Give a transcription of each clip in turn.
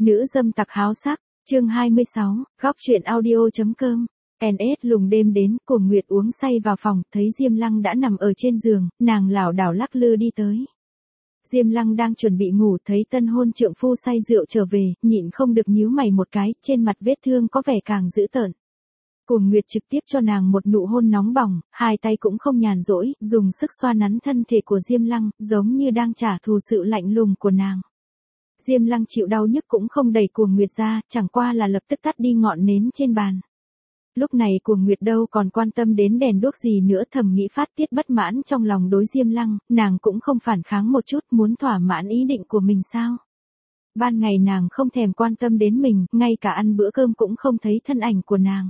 Nữ dâm tặc háo sắc, chương 26, góc truyện audio.com. NS lùng đêm đến, Cuồng Nguyệt uống say vào phòng, thấy Diêm Lăng đã nằm ở trên giường, nàng lảo đảo lắc lư đi tới. Diêm Lăng đang chuẩn bị ngủ, thấy tân hôn trượng phu say rượu trở về, nhịn không được nhíu mày một cái, trên mặt vết thương có vẻ càng dữ tợn. Cuồng Nguyệt trực tiếp cho nàng một nụ hôn nóng bỏng, hai tay cũng không nhàn rỗi, dùng sức xoa nắn thân thể của Diêm Lăng, giống như đang trả thù sự lạnh lùng của nàng. Diêm Lăng chịu đau nhức cũng không đẩy Cuồng Nguyệt ra, chẳng qua là lập tức tắt đi ngọn nến trên bàn. Lúc này Cuồng Nguyệt đâu còn quan tâm đến đèn đuốc gì nữa, thầm nghĩ phát tiết bất mãn trong lòng đối Diêm Lăng, nàng cũng không phản kháng một chút, muốn thỏa mãn ý định của mình sao. Ban ngày nàng không thèm quan tâm đến mình, ngay cả ăn bữa cơm cũng không thấy thân ảnh của nàng.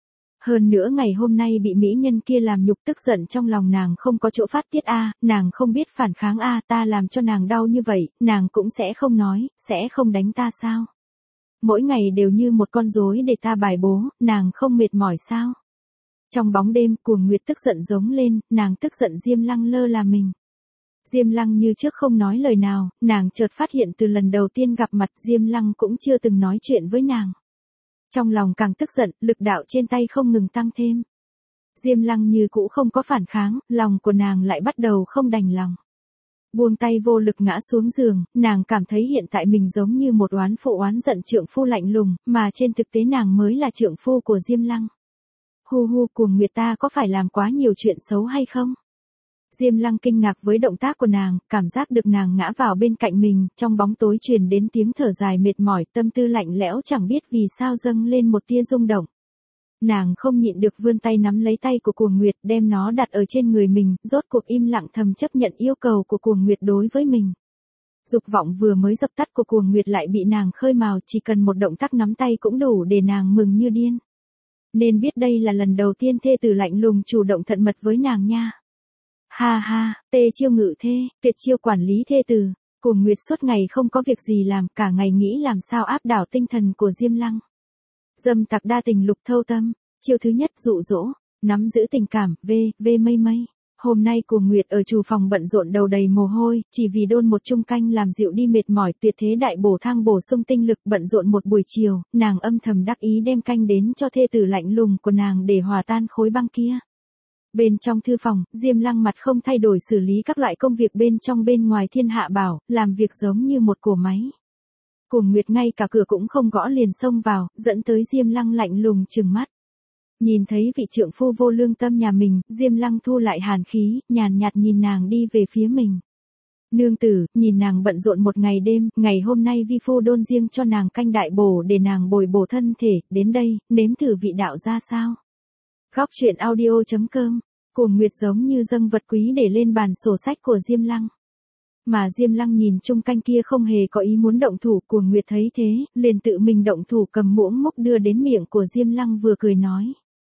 Hơn nữa ngày hôm nay bị mỹ nhân kia làm nhục, tức giận trong lòng nàng không có chỗ phát tiết nàng không biết phản kháng ta làm cho nàng đau như vậy, nàng cũng sẽ không nói, sẽ không đánh ta sao? Mỗi ngày đều như một con rối để ta bài bố, nàng không mệt mỏi sao? Trong bóng đêm, Cuồng Nguyệt tức giận giống lên, nàng tức giận Diêm Lăng lơ là mình. Diêm Lăng như trước không nói lời nào, nàng chợt phát hiện từ lần đầu tiên gặp mặt Diêm Lăng cũng chưa từng nói chuyện với nàng. Trong lòng càng tức giận, lực đạo trên tay không ngừng tăng thêm. Diêm Lăng như cũ không có phản kháng, lòng của nàng lại bắt đầu không đành lòng. Buông tay vô lực ngã xuống giường, nàng cảm thấy hiện tại mình giống như một oán phụ oán giận trượng phu lạnh lùng, mà trên thực tế nàng mới là trượng phu của Diêm Lăng. Hu, Cuồng Nguyệt, ta có phải làm quá nhiều chuyện xấu hay không? Diêm Lăng kinh ngạc với động tác của nàng, cảm giác được nàng ngã vào bên cạnh mình, trong bóng tối truyền đến tiếng thở dài mệt mỏi, tâm tư lạnh lẽo chẳng biết vì sao dâng lên một tia rung động. Nàng không nhịn được vươn tay nắm lấy tay của Cuồng Nguyệt, đem nó đặt ở trên người mình, rốt cuộc im lặng thầm chấp nhận yêu cầu của Cuồng Nguyệt đối với mình. Dục vọng vừa mới dập tắt của Cuồng Nguyệt lại bị nàng khơi mào, chỉ cần một động tác nắm tay cũng đủ để nàng mừng như điên. Nên biết đây là lần đầu tiên thê tử lạnh lùng chủ động thân mật với nàng nha. Ha, tê chiêu ngự thê, tuyệt chiêu quản lý thê tử. Cuồng Nguyệt suốt ngày không có việc gì làm, cả ngày nghĩ làm sao áp đảo tinh thần của Diêm Lăng. Dâm tặc đa tình lục thâu tâm, chiêu thứ nhất dụ dỗ, nắm giữ tình cảm, mây. Hôm nay Cuồng Nguyệt ở chủ phòng bận rộn đầu đầy mồ hôi, chỉ vì đôn một chung canh làm dịu đi mệt mỏi, tuyệt thế đại bổ thang bổ sung tinh lực, bận rộn một buổi chiều, nàng âm thầm đắc ý đem canh đến cho thê tử lạnh lùng của nàng để hòa tan khối băng kia. Bên trong thư phòng, Diêm Lăng mặt không thay đổi xử lý các loại công việc bên trong bên ngoài thiên hạ bảo, làm việc giống như một cỗ máy. Cuồng Nguyệt ngay cả cửa cũng không gõ liền xông vào, dẫn tới Diêm Lăng lạnh lùng trừng mắt. Nhìn thấy vị trượng phu vô lương tâm nhà mình, Diêm Lăng thu lại hàn khí, nhàn nhạt nhìn nàng đi về phía mình. Nương tử, nhìn nàng bận rộn một ngày đêm, ngày hôm nay vi phu đôn riêng cho nàng canh đại bổ để nàng bồi bổ thân thể, đến đây, nếm thử vị đạo ra sao. Góc truyện audio.com. Cuồng Nguyệt giống như dâng vật quý để lên bàn sổ sách của Diêm Lăng. Mà Diêm Lăng nhìn chung canh kia không hề có ý muốn động thủ, Cuồng Nguyệt thấy thế, liền tự mình động thủ cầm muỗng múc đưa đến miệng của Diêm Lăng vừa cười nói.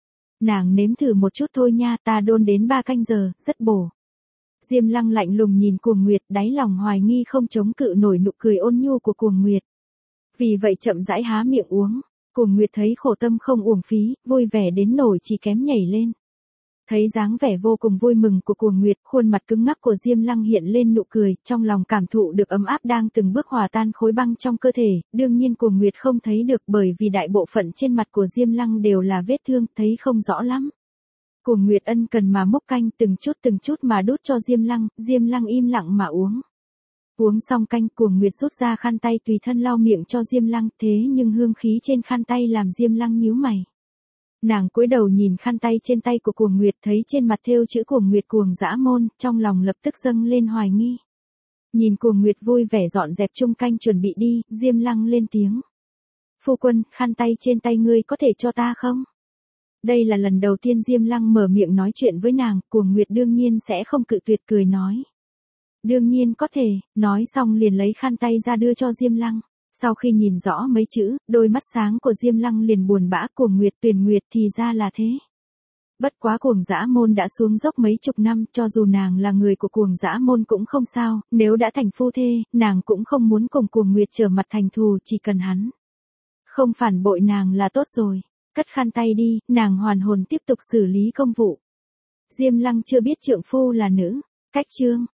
Nàng nếm thử một chút thôi nha, ta đôn đến 3 canh giờ, rất bổ. Diêm Lăng lạnh lùng nhìn Cuồng Nguyệt, đáy lòng hoài nghi không chống cự nổi nụ cười ôn nhu của Cuồng Nguyệt. Vì vậy chậm rãi há miệng uống. Cuồng Nguyệt thấy khổ tâm không uổng phí, vui vẻ đến nổi chỉ kém nhảy lên. Thấy dáng vẻ vô cùng vui mừng của Cuồng Nguyệt, khuôn mặt cứng ngắc của Diêm Lăng hiện lên nụ cười, trong lòng cảm thụ được ấm áp đang từng bước hòa tan khối băng trong cơ thể, đương nhiên Cuồng Nguyệt không thấy được bởi vì đại bộ phận trên mặt của Diêm Lăng đều là vết thương, thấy không rõ lắm. Cuồng Nguyệt ân cần mà múc canh từng chút mà đút cho Diêm Lăng im lặng mà uống. Uống xong canh, Cuồng Nguyệt rút ra khăn tay tùy thân lau miệng cho Diêm Lăng, thế nhưng hương khí trên khăn tay làm Diêm Lăng nhíu mày. Nàng cúi đầu nhìn khăn tay trên tay của Cuồng Nguyệt, thấy trên mặt thêu chữ Cuồng Nguyệt cuồng dã môn, trong lòng lập tức dâng lên hoài nghi. Nhìn Cuồng Nguyệt vui vẻ dọn dẹp chung canh chuẩn bị đi, Diêm Lăng lên tiếng. Phu quân, khăn tay trên tay ngươi có thể cho ta không? Đây là lần đầu tiên Diêm Lăng mở miệng nói chuyện với nàng, Cuồng Nguyệt đương nhiên sẽ không cự tuyệt, cười nói. Đương nhiên có thể, nói xong liền lấy khăn tay ra đưa cho Diêm Lăng. Sau khi nhìn rõ mấy chữ, đôi mắt sáng của Diêm Lăng liền buồn bã, Cuồng Nguyệt tuyển nguyệt thì ra là thế. Bất quá cuồng dã môn đã xuống dốc mấy chục năm, cho dù nàng là người của cuồng dã môn cũng không sao, nếu đã thành phu thê, nàng cũng không muốn cùng Cuồng Nguyệt trở mặt thành thù, chỉ cần hắn không phản bội nàng là tốt rồi. Cất khăn tay đi, nàng hoàn hồn tiếp tục xử lý công vụ. Diêm Lăng chưa biết trượng phu là nữ. Cách chương